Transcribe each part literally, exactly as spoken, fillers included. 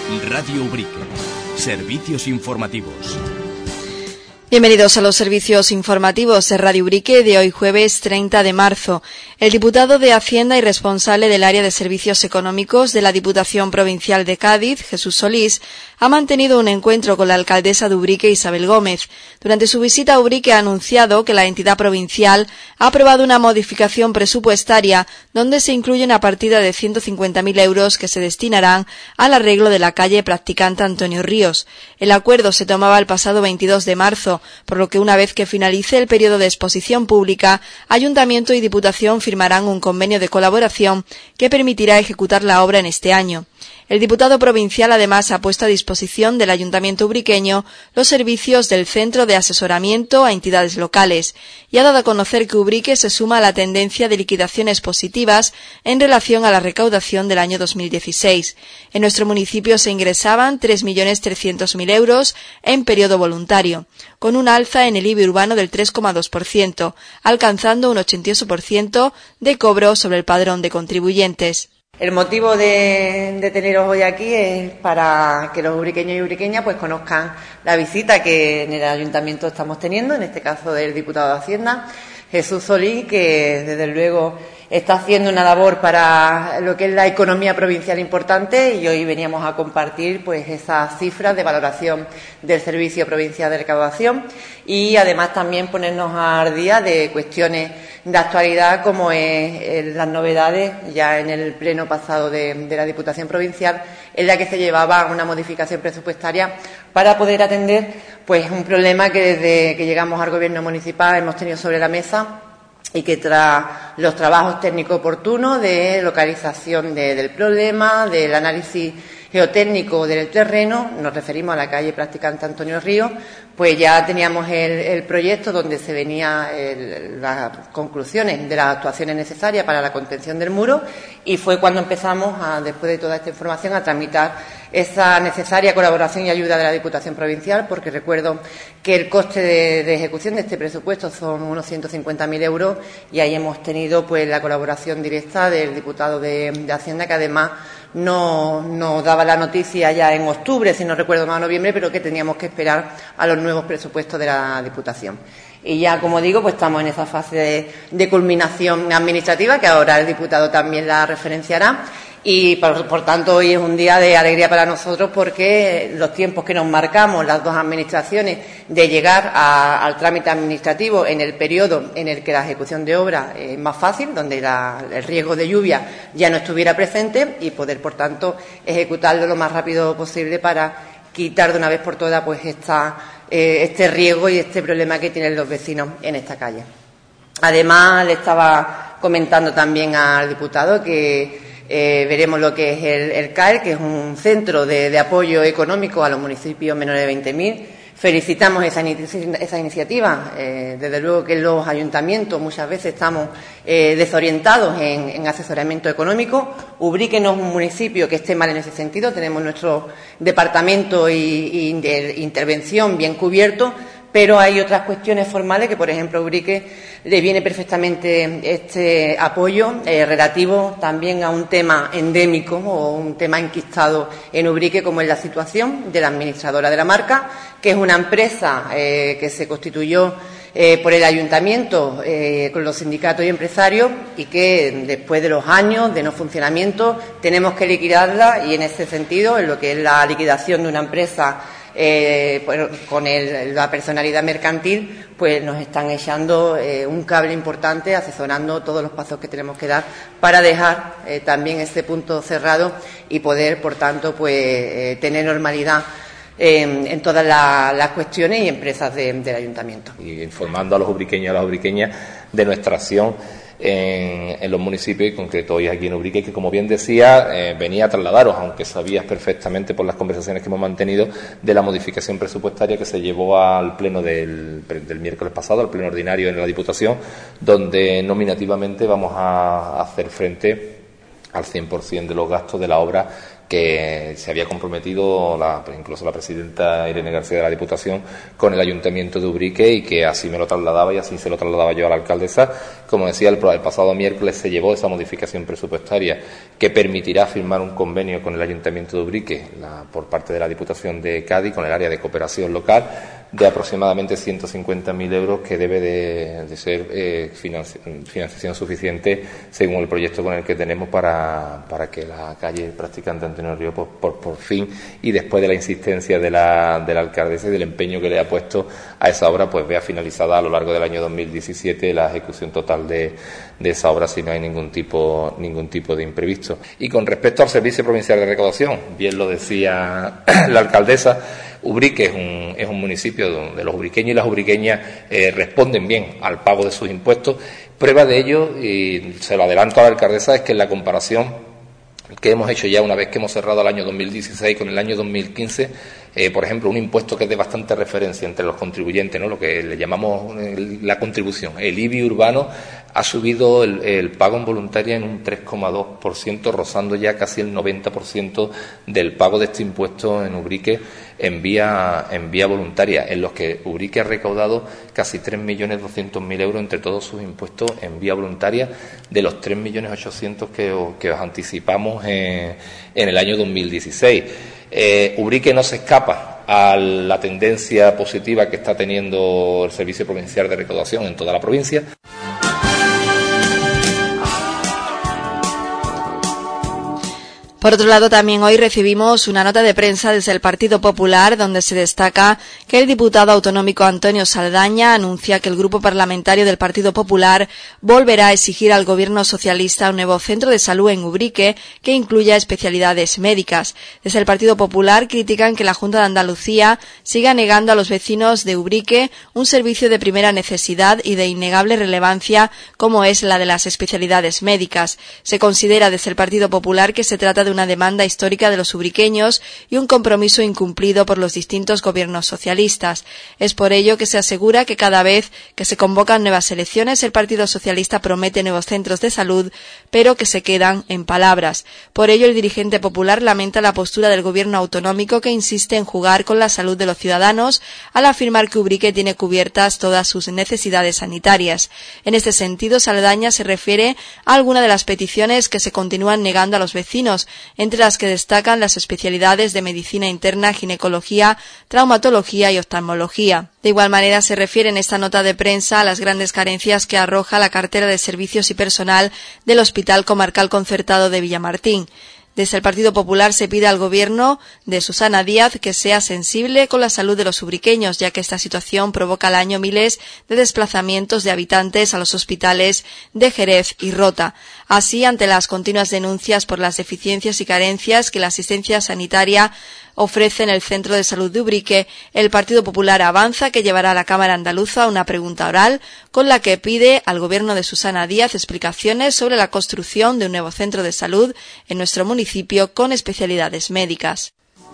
Radio Ubrique. Servicios informativos. Bienvenidos a los servicios informativos de Radio Ubrique de hoy jueves treinta de marzo. El diputado de Hacienda y responsable del área de servicios económicos de la Diputación Provincial de Cádiz, Jesús Solís, ha mantenido un encuentro con la alcaldesa de Ubrique, Isabel Gómez. Durante su visita a Ubrique ha anunciado que la entidad provincial ha aprobado una modificación presupuestaria donde se incluye una partida de ciento cincuenta mil euros que se destinarán al arreglo de la calle Practicante Antonio Ríos. El acuerdo se tomaba el pasado veintidós de marzo, por lo que una vez que finalice el periodo de exposición pública, Ayuntamiento y Diputación firmarán un convenio de colaboración que permitirá ejecutar la obra en este año. El diputado provincial además ha puesto a disposición del Ayuntamiento ubriqueño los servicios del Centro de Asesoramiento a Entidades Locales y ha dado a conocer que Ubrique se suma a la tendencia de liquidaciones positivas en relación a la recaudación del año dos mil dieciséis. En nuestro municipio se ingresaban tres millones trescientos mil euros en periodo voluntario, con un alza en el I B I urbano del tres coma dos por ciento, alcanzando un ochenta y ocho por ciento de cobro sobre el padrón de contribuyentes. El motivo de, de teneros hoy aquí es para que los ubriqueños y ubriqueñas pues conozcan la visita que en el Ayuntamiento estamos teniendo, en este caso del diputado de Hacienda, Jesús Solís, que desde luego está haciendo una labor para lo que es la economía provincial importante, y hoy veníamos a compartir pues esas cifras de valoración del Servicio Provincial de Recaudación y además también ponernos al día de cuestiones de actualidad como es eh, las novedades ya en el pleno pasado de, de la Diputación Provincial, en la que se llevaba una modificación presupuestaria para poder atender pues un problema que desde que llegamos al Gobierno municipal hemos tenido sobre la mesa y que tras los trabajos técnicos oportunos de localización de, del problema, del análisis geotécnico del terreno, nos referimos a la calle Practicante Antonio Ríos, pues ya teníamos el, el proyecto donde se venía el, las conclusiones de las actuaciones necesarias para la contención del muro, y fue cuando empezamos, a, después de toda esta información, a tramitar esa necesaria colaboración y ayuda de la Diputación Provincial, porque recuerdo que el coste de, de ejecución de este presupuesto son unos ciento cincuenta mil euros, y ahí hemos tenido pues la colaboración directa del diputado de, de Hacienda, que además no nos daba la noticia ya en octubre, si no recuerdo mal, noviembre, pero que teníamos que esperar a los nuevos presupuestos de la Diputación. Y ya, como digo, pues estamos en esa fase de, de culminación administrativa, que ahora el diputado también la referenciará. Y, por, por tanto, hoy es un día de alegría para nosotros, porque los tiempos que nos marcamos las dos administraciones de llegar a, al trámite administrativo en el periodo en el que la ejecución de obra es más fácil, donde la, el riesgo de lluvia ya no estuviera presente, y poder, por tanto, ejecutarlo lo más rápido posible para quitar de una vez por todas pues esta, eh, este riesgo y este problema que tienen los vecinos en esta calle. Además, le estaba comentando también al diputado que Eh, veremos lo que es el, el C A E R, que es un centro de, de apoyo económico a los municipios menores de veinte mil. Felicitamos esa, esa iniciativa. Eh, desde luego que los ayuntamientos muchas veces estamos eh, desorientados en, en asesoramiento económico. Ubrique no es un municipio que esté mal en ese sentido. Tenemos nuestro departamento y, y de intervención bien cubierto, pero hay otras cuestiones formales que, por ejemplo, a Ubrique le viene perfectamente este apoyo eh, relativo también a un tema endémico o un tema enquistado en Ubrique, como es la situación de la administradora de la marca, que es una empresa eh, que se constituyó eh, por el ayuntamiento eh, con los sindicatos y empresarios, y que después de los años de no funcionamiento tenemos que liquidarla, y en ese sentido, en lo que es la liquidación de una empresa Eh, pues, con el, la personalidad mercantil, pues nos están echando eh, un cable importante, asesorando todos los pasos que tenemos que dar para dejar eh, también este punto cerrado y poder, por tanto, pues eh, tener normalidad eh, en todas la, las cuestiones y empresas de, del ayuntamiento. Y informando a los ubriqueños y a las ubriqueñas de nuestra acción En, en los municipios, y en concreto hoy aquí en Ubrique, que, como bien decía, eh, venía a trasladaros, aunque sabías perfectamente por las conversaciones que hemos mantenido, de la modificación presupuestaria que se llevó al pleno del, del miércoles pasado, al pleno ordinario en la Diputación, donde nominativamente vamos a hacer frente al cien por cien de los gastos de la obra que se había comprometido la, incluso la presidenta Irene García de la Diputación con el Ayuntamiento de Ubrique, y que así me lo trasladaba y así se lo trasladaba yo a la alcaldesa. Como decía, el, el pasado miércoles se llevó esa modificación presupuestaria que permitirá firmar un convenio con el Ayuntamiento de Ubrique la, por parte de la Diputación de Cádiz con el área de cooperación local de aproximadamente ciento cincuenta mil euros, que debe de, de ser eh, financi financiación suficiente según el proyecto con el que tenemos para, para que la calle Practicante Antonio Río por, por, por fin, y después de la insistencia de la, de la alcaldesa y del empeño que le ha puesto a esa obra, pues vea finalizada a lo largo del año dos mil diecisiete la ejecución total de, de esa obra, si no hay ningún tipo, ningún tipo de imprevisto. Y con respecto al Servicio Provincial de Recaudación, bien lo decía la alcaldesa, Ubrique es un, es un municipio donde los ubriqueños y las ubriqueñas eh, responden bien al pago de sus impuestos. Prueba de ello, y se lo adelanto a la alcaldesa, es que en la comparación que hemos hecho ya una vez que hemos cerrado el año dos mil dieciséis con el año dos mil quince, eh, por ejemplo, un impuesto que es de bastante referencia entre los contribuyentes, ¿no?, lo que le llamamos el, la contribución, el I B I urbano, ha subido el, el pago en voluntaria en un tres coma dos por ciento, rozando ya casi el noventa por ciento del pago de este impuesto en Ubrique en vía, en vía voluntaria, en los que Ubrique ha recaudado casi tres millones doscientos mil euros entre todos sus impuestos en vía voluntaria, de los tres millones ochocientos mil que, que os anticipamos en, en el año dos mil dieciséis. Eh, Ubrique no se escapa a la tendencia positiva que está teniendo el Servicio Provincial de Recaudación en toda la provincia. Por otro lado, también hoy recibimos una nota de prensa desde el Partido Popular, donde se destaca que el diputado autonómico Antonio Saldaña anuncia que el Grupo Parlamentario del Partido Popular volverá a exigir al Gobierno socialista un nuevo centro de salud en Ubrique que incluya especialidades médicas. Desde el Partido Popular critican que la Junta de Andalucía siga negando a los vecinos de Ubrique un servicio de primera necesidad y de innegable relevancia como es la de las especialidades médicas. Se considera desde el Partido Popular que se trata de una demanda histórica de los ubriqueños y un compromiso incumplido por los distintos gobiernos socialistas. Es por ello que se asegura que cada vez que se convocan nuevas elecciones el Partido Socialista promete nuevos centros de salud, pero que se quedan en palabras. Por ello el dirigente popular lamenta la postura del gobierno autonómico, que insiste en jugar con la salud de los ciudadanos al afirmar que Ubrique tiene cubiertas todas sus necesidades sanitarias. En este sentido, Saldaña se refiere a alguna de las peticiones que se continúan negando a los vecinos, entre las que destacan las especialidades de medicina interna, ginecología, traumatología y oftalmología. De igual manera, se refiere en esta nota de prensa a las grandes carencias que arroja la cartera de servicios y personal del Hospital Comarcal Concertado de Villamartín. Desde el Partido Popular se pide al Gobierno de Susana Díaz que sea sensible con la salud de los ubriqueños, ya que esta situación provoca al año miles de desplazamientos de habitantes a los hospitales de Jerez y Rota. Así, ante las continuas denuncias por las deficiencias y carencias que la asistencia sanitaria ofrece en el Centro de Salud de Ubrique, el Partido Popular avanza que llevará a la Cámara Andaluza una pregunta oral con la que pide al Gobierno de Susana Díaz explicaciones sobre la construcción de un nuevo centro de salud en nuestro municipio con especialidades médicas.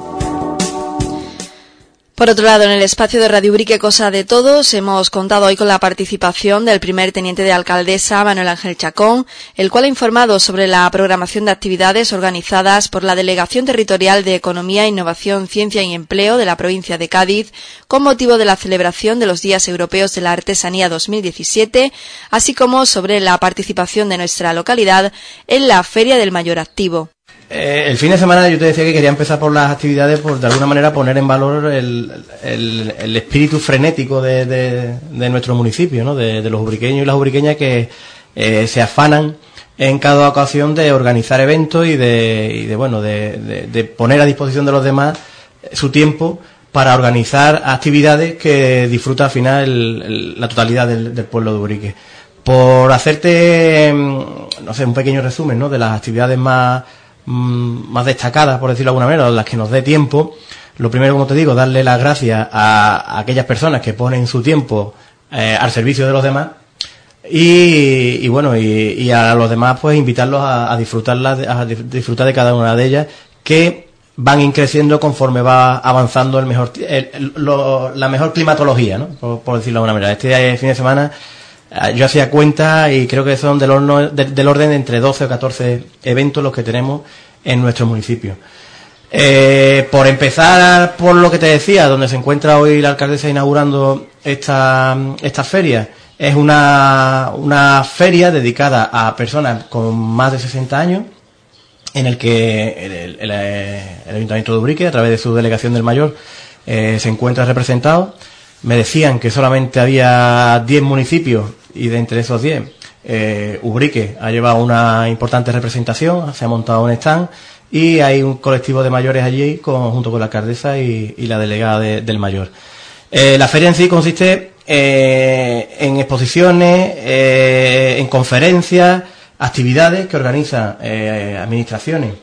Por otro lado, en el espacio de Radio Ubrique Cosa de Todos hemos contado hoy con la participación del primer teniente de alcaldesa, Manuel Ángel Chacón, el cual ha informado sobre la programación de actividades organizadas por la Delegación Territorial de Economía, Innovación, Ciencia y Empleo de la provincia de Cádiz con motivo de la celebración de los Días Europeos de la Artesanía dos mil diecisiete, así como sobre la participación de nuestra localidad en la Feria del Mayor Activo. Eh, el fin de semana yo te decía que quería empezar por las actividades, por de alguna manera poner en valor el, el, el espíritu frenético de, de, de nuestro municipio, ¿no? de, de los ubriqueños y las ubriqueñas que eh, se afanan en cada ocasión de organizar eventos y de, y de bueno de, de, de poner a disposición de los demás su tiempo para organizar actividades que disfruta al final el, el, la totalidad del, del pueblo de Ubrique. Por hacerte, no sé, un pequeño resumen, ¿no? de las actividades más más destacadas, por decirlo de alguna manera, las que nos dé tiempo. Lo primero, como te digo, darle las gracias a, a aquellas personas que ponen su tiempo eh, al servicio de los demás y, y bueno, y, y a los demás pues invitarlos a, a disfrutarlas, a disfrutar de cada una de ellas, que van increciendo conforme va avanzando el mejor, el, lo, la mejor climatología, ¿no? Por, por decirlo de alguna manera. Este fin de semana Yo hacía cuenta y creo que son del, horno, de, del orden de entre doce o catorce eventos los que tenemos en nuestro municipio. Eh, por empezar por lo que te decía, donde se encuentra hoy la alcaldesa inaugurando esta, esta feria, es una, una feria dedicada a personas con más de sesenta años, en el que el, el, el, el Ayuntamiento de Ubrique, a través de su delegación del Mayor, eh, se encuentra representado. Me decían que solamente había diez municipios y de entre esos diez, eh, Ubrique ha llevado una importante representación, se ha montado un stand y hay un colectivo de mayores allí con, junto con la alcaldesa y, y la delegada de, del Mayor. Eh, la feria en sí consiste eh, en exposiciones, eh, en conferencias, actividades que organizan eh, administraciones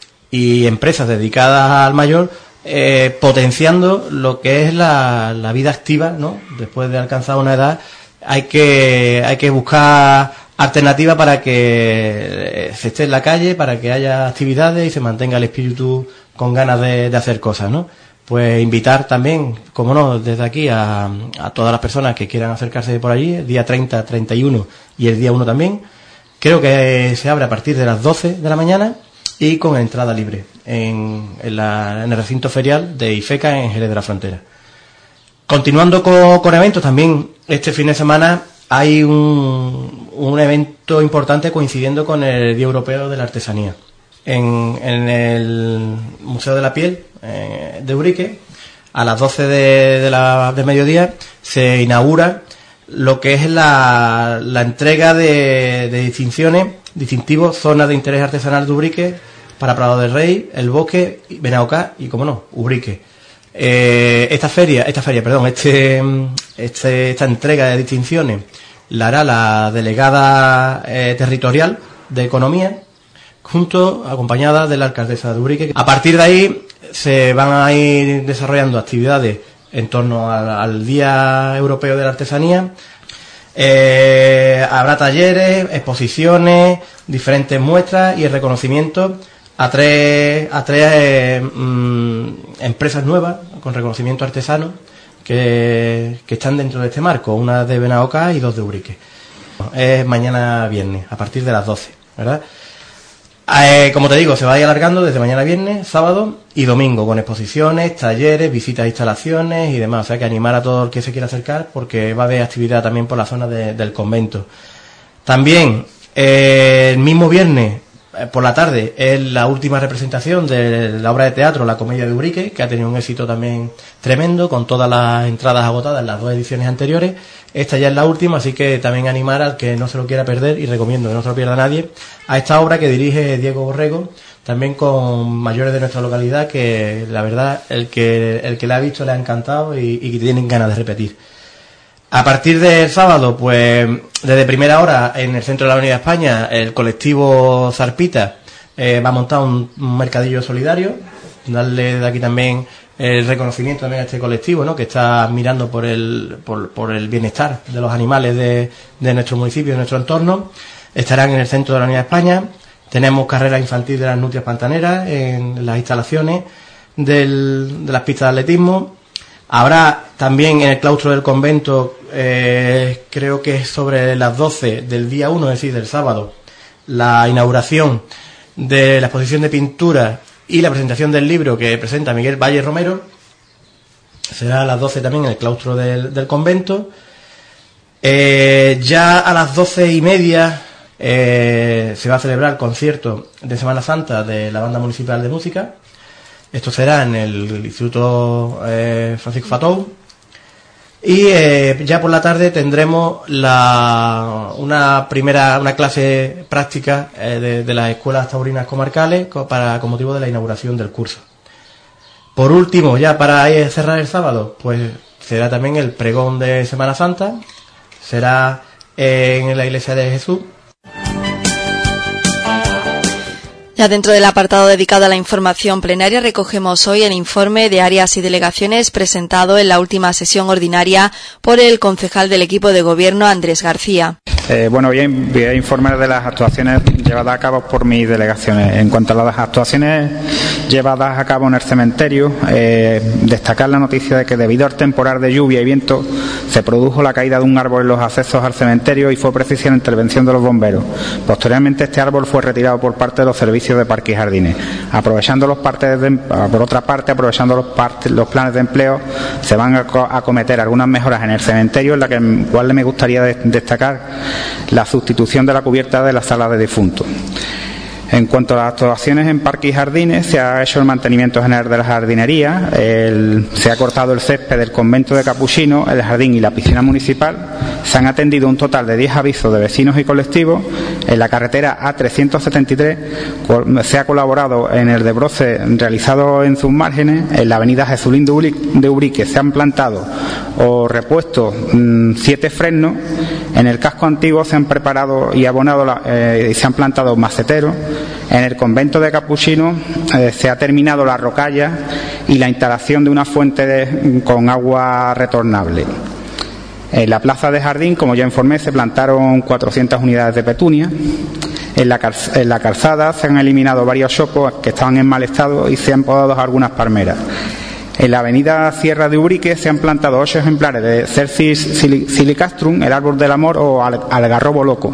y empresas dedicadas al Mayor, eh, potenciando lo que es la, la vida activa, ¿no? Después de alcanzar una edad hay que hay que buscar alternativas para que se esté en la calle, para que haya actividades y se mantenga el espíritu con ganas de, de hacer cosas, ¿no? Pues invitar también, como no, desde aquí a, a todas las personas que quieran acercarse por allí, el día treinta, treinta y uno y el día uno también. Creo que se abre a partir de las doce de la mañana y con entrada libre en, en, la, en el recinto ferial de IFECA en Jerez de la Frontera. Continuando con, con eventos, también este fin de semana hay un, un evento importante coincidiendo con el Día Europeo de la Artesanía. En, en el Museo de la Piel eh, de Ubrique, a las doce de, de, la, de mediodía, se inaugura lo que es la, la entrega de, de distinciones, distintivos, zonas de interés artesanal de Ubrique para Prado del Rey, El Bosque, Benaocá y, como no, Ubrique. Eh, esta feria, esta feria, perdón, este, este, esta entrega de distinciones la hará la delegada eh, territorial de Economía, junto, acompañada de la alcaldesa de Ubrique. A partir de ahí se van a ir desarrollando actividades en torno al, al Día Europeo de la Artesanía. Eh, habrá talleres, exposiciones, diferentes muestras y el reconocimiento a tres, a tres eh, mm, empresas nuevas con reconocimiento artesano que, que están dentro de este marco, una de Benaocá y dos de Ubrique. Es mañana viernes, a partir de las doce, ¿verdad? Eh, como te digo, se va a ir alargando desde mañana viernes, sábado y domingo, con exposiciones, talleres, visitas a instalaciones y demás. O sea que animar a todo el que se quiera acercar, porque va a haber actividad también por la zona de, del convento. También, eh, el mismo viernes, eh, por la tarde, es la última representación de la obra de teatro La Comedia de Ubrique, que ha tenido un éxito también tremendo, con todas las entradas agotadas en las dos ediciones anteriores. Esta ya es la última, así que también animar al que no se lo quiera perder, y recomiendo que no se lo pierda nadie, a esta obra que dirige Diego Borrego, también con mayores de nuestra localidad, que la verdad el que el que la ha visto le ha encantado y, y que tienen ganas de repetir. A partir del sábado, pues desde primera hora en el centro de la Avenida España, el colectivo Zarpita eh, va a montar un, un mercadillo solidario, darle de aquí también el reconocimiento también a este colectivo, ¿no?, que está mirando por el por, por el bienestar de los animales de, de nuestro municipio, de nuestro entorno. Estarán en el centro de la Avenida España. Tenemos carrera infantil de las nutrias pantaneras en las instalaciones del, de las pistas de atletismo. Habrá también en el claustro del convento, eh, creo que es sobre las doce del día uno, es decir, del sábado, la inauguración de la exposición de pintura y la presentación del libro que presenta Miguel Valle Romero. Será a las doce también en el claustro del, del convento. Eh, ya a las doce y media eh, se va a celebrar el concierto de Semana Santa de la Banda Municipal de Música. Esto será en el Instituto eh, Francisco Fatou. Y eh, ya por la tarde tendremos la, una primera una clase práctica eh, de, de las escuelas taurinas comarcales para, con motivo de la inauguración del curso. Por último, ya para cerrar el sábado, pues será también el pregón de Semana Santa. Será en la Iglesia de Jesús. Ya dentro del apartado dedicado a la información plenaria, recogemos hoy el informe de áreas y delegaciones presentado en la última sesión ordinaria por el concejal del equipo de gobierno, Andrés García. Eh, bueno, voy a, voy a informar de las actuaciones llevadas a cabo por mis delegaciones. En cuanto a las actuaciones llevadas a cabo en el cementerio, eh, destacar la noticia de que debido al temporal de lluvia y viento se produjo la caída de un árbol en los accesos al cementerio y fue precisa la intervención de los bomberos. Posteriormente, este árbol fue retirado por parte de los servicios de parques y jardines. Aprovechando los partes de, por otra parte, aprovechando los, partes, los planes de empleo, se van a acometer algunas mejoras en el cementerio, en la que igual me gustaría de, destacar la sustitución de la cubierta de la sala de difuntos. En cuanto a las actuaciones en parques y jardines, se ha hecho el mantenimiento general de la jardinería, el, se ha cortado el césped del convento de Capuchinos, el jardín y la piscina municipal, se han atendido un total de diez avisos de vecinos y colectivos. En la carretera A trescientos setenta y tres se ha colaborado en el desbroce realizado en sus márgenes. En la avenida Jesulín de Ubrique se han plantado o repuesto mmm, siete frenos. En el casco antiguo se han preparado y abonado la, eh, y se han plantado maceteros. En el convento de Capuchinos eh, se ha terminado la rocalla y la instalación de una fuente de, con agua retornable. En la plaza de jardín, como ya informé, se plantaron cuatrocientas unidades de petunia. En la, en la calzada se han eliminado varios chopos que estaban en mal estado y se han podado algunas palmeras. En la avenida Sierra de Ubrique se han plantado ocho ejemplares de Cercis silicastrum, el árbol del amor, o algarrobo loco.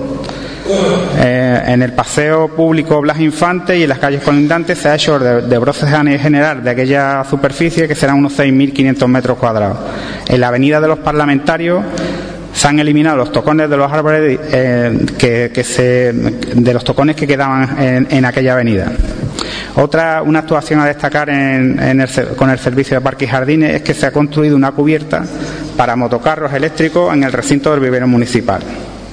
Eh, en el paseo público Blas Infante y en las calles colindantes se ha hecho de, de broce general de aquella superficie, que serán unos seis mil quinientos metros cuadrados. En la avenida de los Parlamentarios se han eliminado los tocones de los árboles eh, que, que se, de los tocones que quedaban en, en aquella avenida. Otra una actuación a destacar en, en el, con el servicio de parques y jardines es que se ha construido una cubierta para motocarros eléctricos en el recinto del vivero municipal.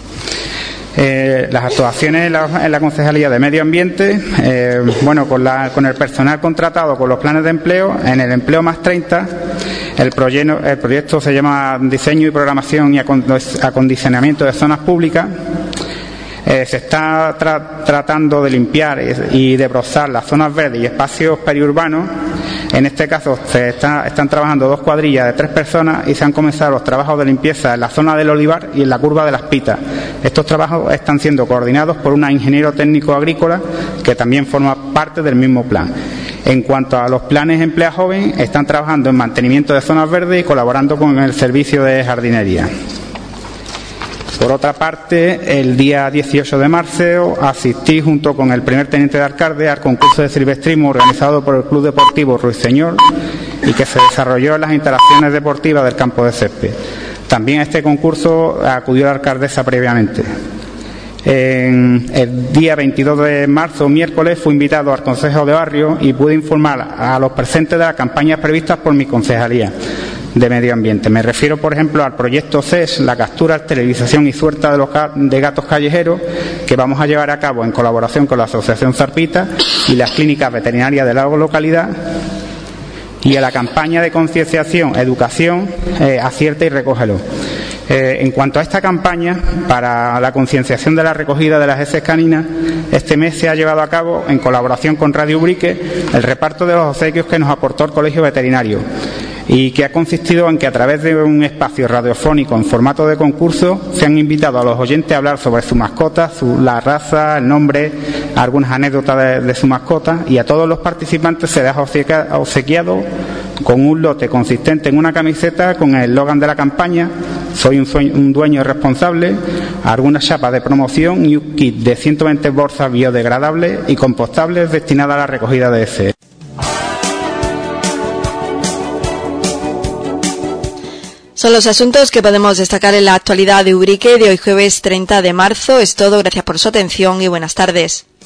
Eh, las actuaciones en la, en la Concejalía de Medio Ambiente, eh, bueno, con, la, con el personal contratado, con los planes de empleo, en el empleo más treinta, el, proyecto, el proyecto se llama Diseño y Programación y Acondicionamiento de Zonas Públicas. Eh, se está tra tratando de limpiar y de brozar las zonas verdes y espacios periurbanos. En este caso se está, están trabajando dos cuadrillas de tres personas y se han comenzado los trabajos de limpieza en la zona del Olivar y en la curva de las Pitas. Estos trabajos están siendo coordinados por un ingeniero técnico agrícola que también forma parte del mismo plan. En cuanto a los planes Emplea Joven, están trabajando en mantenimiento de zonas verdes y colaborando con el servicio de jardinería. Por otra parte, el día dieciocho de marzo asistí junto con el primer teniente de alcalde al concurso de silvestrismo organizado por el Club Deportivo Ruiseñor y que se desarrolló en las instalaciones deportivas del campo de césped. También a este concurso acudió la alcaldesa previamente. En el día veintidós de marzo, miércoles, fui invitado al Consejo de Barrio y pude informar a los presentes de las campañas previstas por mi concejalía de Medio Ambiente. Me refiero, por ejemplo, al proyecto C E S, la captura, esterilización y suelta de, los de gatos callejeros, que vamos a llevar a cabo en colaboración con la Asociación Zarpita y las clínicas veterinarias de la localidad, y a la campaña de concienciación, educación, eh, acierta y recógelo. Eh, en cuanto a esta campaña para la concienciación de la recogida de las heces caninas, este mes se ha llevado a cabo, en colaboración con Radio Ubrique, el reparto de los obsequios que nos aportó el Colegio Veterinario, y que ha consistido en que a través de un espacio radiofónico en formato de concurso se han invitado a los oyentes a hablar sobre su mascota, su, la raza, el nombre, algunas anécdotas de, de su mascota, y a todos los participantes se les ha obsequiado con un lote consistente en una camiseta con el eslogan de la campaña: soy un, sueño, un dueño responsable, algunas chapas de promoción y un kit de ciento veinte bolsas biodegradables y compostables destinadas a la recogida de heces. Son los asuntos que podemos destacar en la actualidad de Ubrique de hoy jueves treinta de marzo. Es todo, gracias por su atención y buenas tardes.